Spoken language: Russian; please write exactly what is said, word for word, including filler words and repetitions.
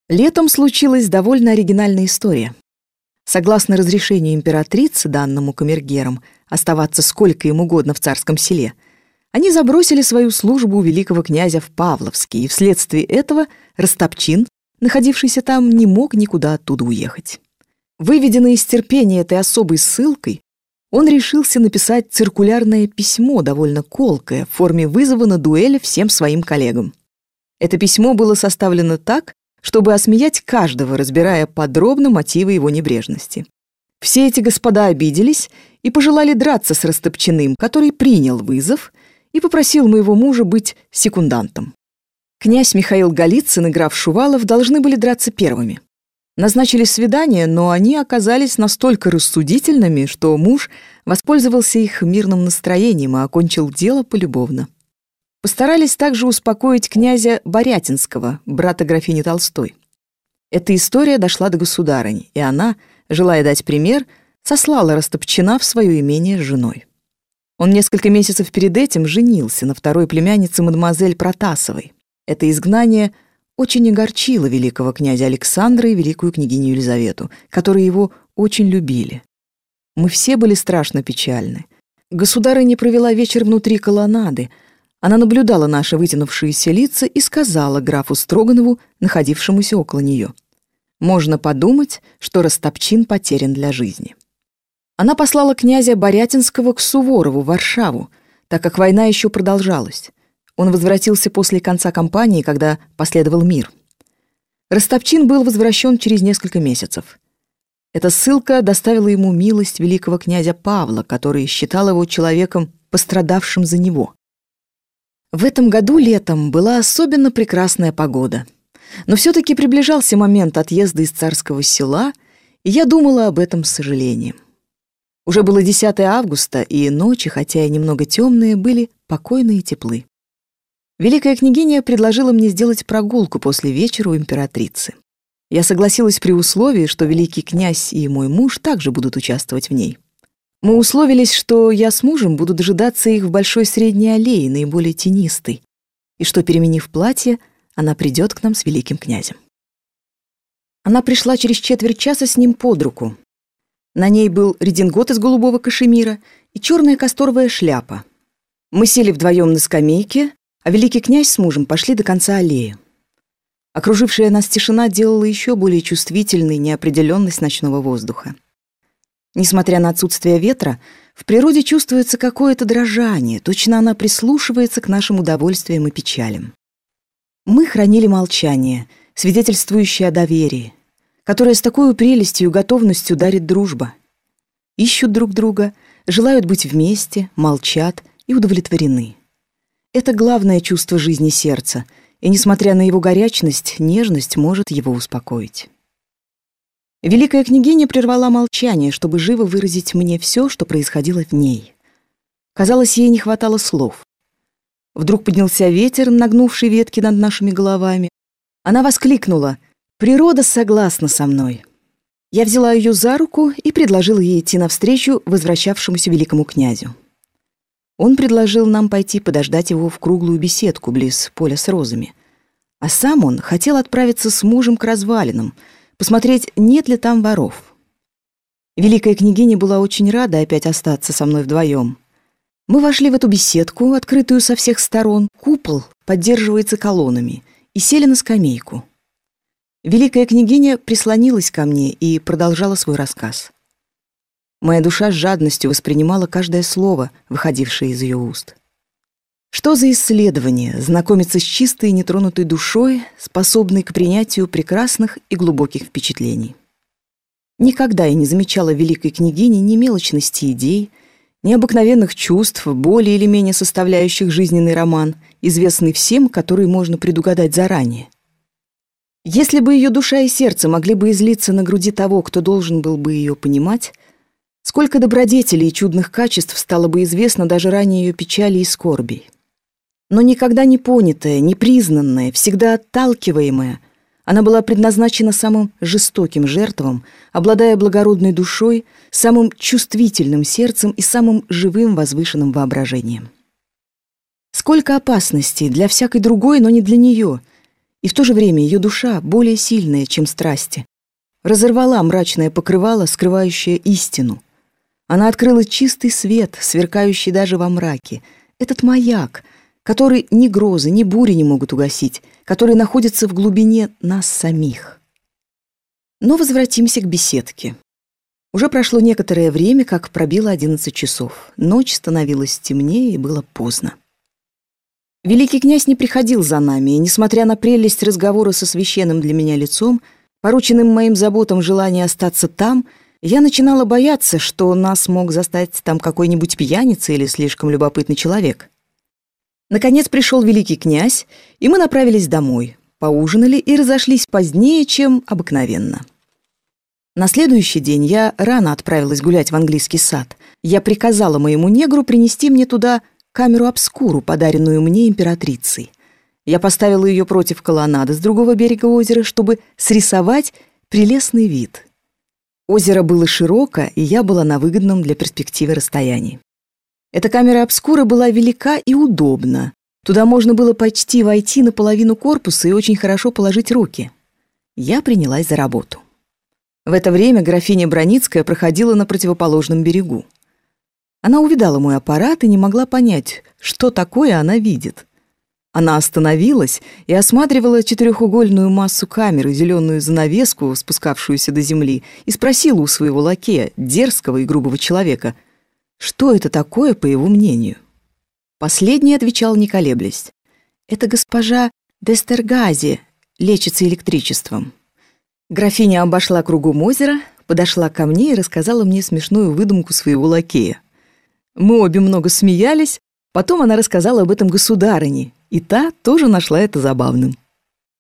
Летом случилась довольно оригинальная история. Согласно разрешению императрицы, данному камергерам, оставаться сколько им угодно в царском селе, они забросили свою службу у великого князя в Павловске, и вследствие этого Растопчин, находившийся там, не мог никуда оттуда уехать. Выведенный из терпения этой особой ссылкой, он решился написать циркулярное письмо, довольно колкое, в форме вызова на дуэль всем своим коллегам. Это письмо было составлено так, чтобы осмеять каждого, разбирая подробно мотивы его небрежности. Все эти господа обиделись и пожелали драться с Растопчиным, который принял вызов и попросил моего мужа быть секундантом. Князь Михаил Голицын и граф Шувалов должны были драться первыми. Назначили свидание, но они оказались настолько рассудительными, что муж воспользовался их мирным настроением и окончил дело полюбовно. Постарались также успокоить князя Борятинского, брата графини Толстой. Эта история дошла до государыни, и она, желая дать пример, сослала Растопчина в свое имение с женой. Он несколько месяцев перед этим женился на второй племяннице мадемуазель Протасовой. Это изгнание очень огорчило великого князя Александра и великую княгиню Елизавету, которые его очень любили. Мы все были страшно печальны. Государыня провела вечер внутри колоннады. Она наблюдала наши вытянувшиеся лица и сказала графу Строганову, находившемуся около нее: «Можно подумать, что Растопчин потерян для жизни». Она послала князя Борятинского к Суворову в Варшаву, так как война еще продолжалась. Он возвратился после конца кампании, когда последовал мир. Растопчин был возвращен через несколько месяцев. Эта ссылка доставила ему милость великого князя Павла, который считал его человеком, пострадавшим за него. В этом году летом была особенно прекрасная погода. Но все-таки приближался момент отъезда из царского села, и я думала об этом с сожалением. Уже было десятое августа, и ночи, хотя и немного темные, были покойные и теплы. Великая княгиня предложила мне сделать прогулку после вечера у императрицы. Я согласилась при условии, что великий князь и мой муж также будут участвовать в ней. Мы условились, что я с мужем буду дожидаться их в большой средней аллее, наиболее тенистой, и что, переменив платье, она придет к нам с великим князем. Она пришла через четверть часа с ним под руку. На ней был редингот из голубого кашемира и черная касторовая шляпа. Мы сели вдвоем на скамейке, а великий князь с мужем пошли до конца аллеи. Окружившая нас тишина делала еще более чувствительной неопределенность ночного воздуха. Несмотря на отсутствие ветра, в природе чувствуется какое-то дрожание, точно она прислушивается к нашим удовольствиям и печалям. Мы хранили молчание, свидетельствующее о доверии, которое с такой прелестью и готовностью дарит дружба. Ищут друг друга, желают быть вместе, молчат и удовлетворены. Это главное чувство жизни сердца, и, несмотря на его горячность, нежность может его успокоить. Великая княгиня прервала молчание, чтобы живо выразить мне все, что происходило в ней. Казалось, ей не хватало слов. Вдруг поднялся ветер, нагнувший ветки над нашими головами. Она воскликнула: «Природа согласна со мной». Я взяла ее за руку и предложила ей идти навстречу возвращавшемуся великому князю. Он предложил нам пойти подождать его в круглую беседку близ поля с розами. А сам он хотел отправиться с мужем к развалинам, посмотреть, нет ли там воров. Великая княгиня была очень рада опять остаться со мной вдвоем. Мы вошли в эту беседку, открытую со всех сторон. Купол поддерживается колоннами, и сели на скамейку. Великая княгиня прислонилась ко мне и продолжала свой рассказ. Моя душа с жадностью воспринимала каждое слово, выходившее из ее уст. Что за исследование знакомиться с чистой и нетронутой душой, способной к принятию прекрасных и глубоких впечатлений? Никогда я не замечала в великой княгине ни мелочности идей, ни обыкновенных чувств, более или менее составляющих жизненный роман, известный всем, который можно предугадать заранее. Если бы ее душа и сердце могли бы излиться на груди того, кто должен был бы ее понимать, сколько добродетелей и чудных качеств стало бы известно даже ранее ее печали и скорбей. Но никогда не понятая, не признанная, всегда отталкиваемая, она была предназначена самым жестоким жертвам, обладая благородной душой, самым чувствительным сердцем и самым живым возвышенным воображением. Сколько опасностей для всякой другой, но не для нее, И в то же время ее душа, более сильная, чем страсти, разорвала мрачное покрывало, скрывающее истину. Она открыла чистый свет, сверкающий даже во мраке. Этот маяк, который ни грозы, ни бури не могут угасить, который находится в глубине нас самих. Но возвратимся к беседке. Уже прошло некоторое время, как пробило одиннадцать часов. Ночь становилась темнее, и было поздно. Великий князь не приходил за нами, и, несмотря на прелесть разговора со священным для меня лицом, порученным моим заботам желание остаться там, я начинала бояться, что нас мог застать там какой-нибудь пьяница или слишком любопытный человек. Наконец пришел великий князь, и мы направились домой, поужинали и разошлись позднее, чем обыкновенно. На следующий день я рано отправилась гулять в английский сад. Я приказала моему негру принести мне туда камеру обскуру, подаренную мне императрицей. Я поставила ее против колоннады с другого берега озера, чтобы срисовать прелестный вид. Озеро было широко, и я была на выгодном для перспективы расстоянии. Эта камера обскура была велика и удобна. Туда можно было почти войти наполовину корпуса и очень хорошо положить руки. Я принялась за работу. В это время графиня Броницкая проходила на противоположном берегу. Она увидала мой аппарат и не могла понять, что такое она видит. Она остановилась и осматривала четырехугольную массу камеры, зеленую занавеску, спускавшуюся до земли, и спросила у своего лакея, дерзкого и грубого человека, что это такое, по его мнению. Последний отвечал, не колеблясь: «Это госпожа Дестергази лечится электричеством». Графиня обошла кругом озера, подошла ко мне и рассказала мне смешную выдумку своего лакея. Мы обе много смеялись, потом она рассказала об этом государыне, и та тоже нашла это забавным.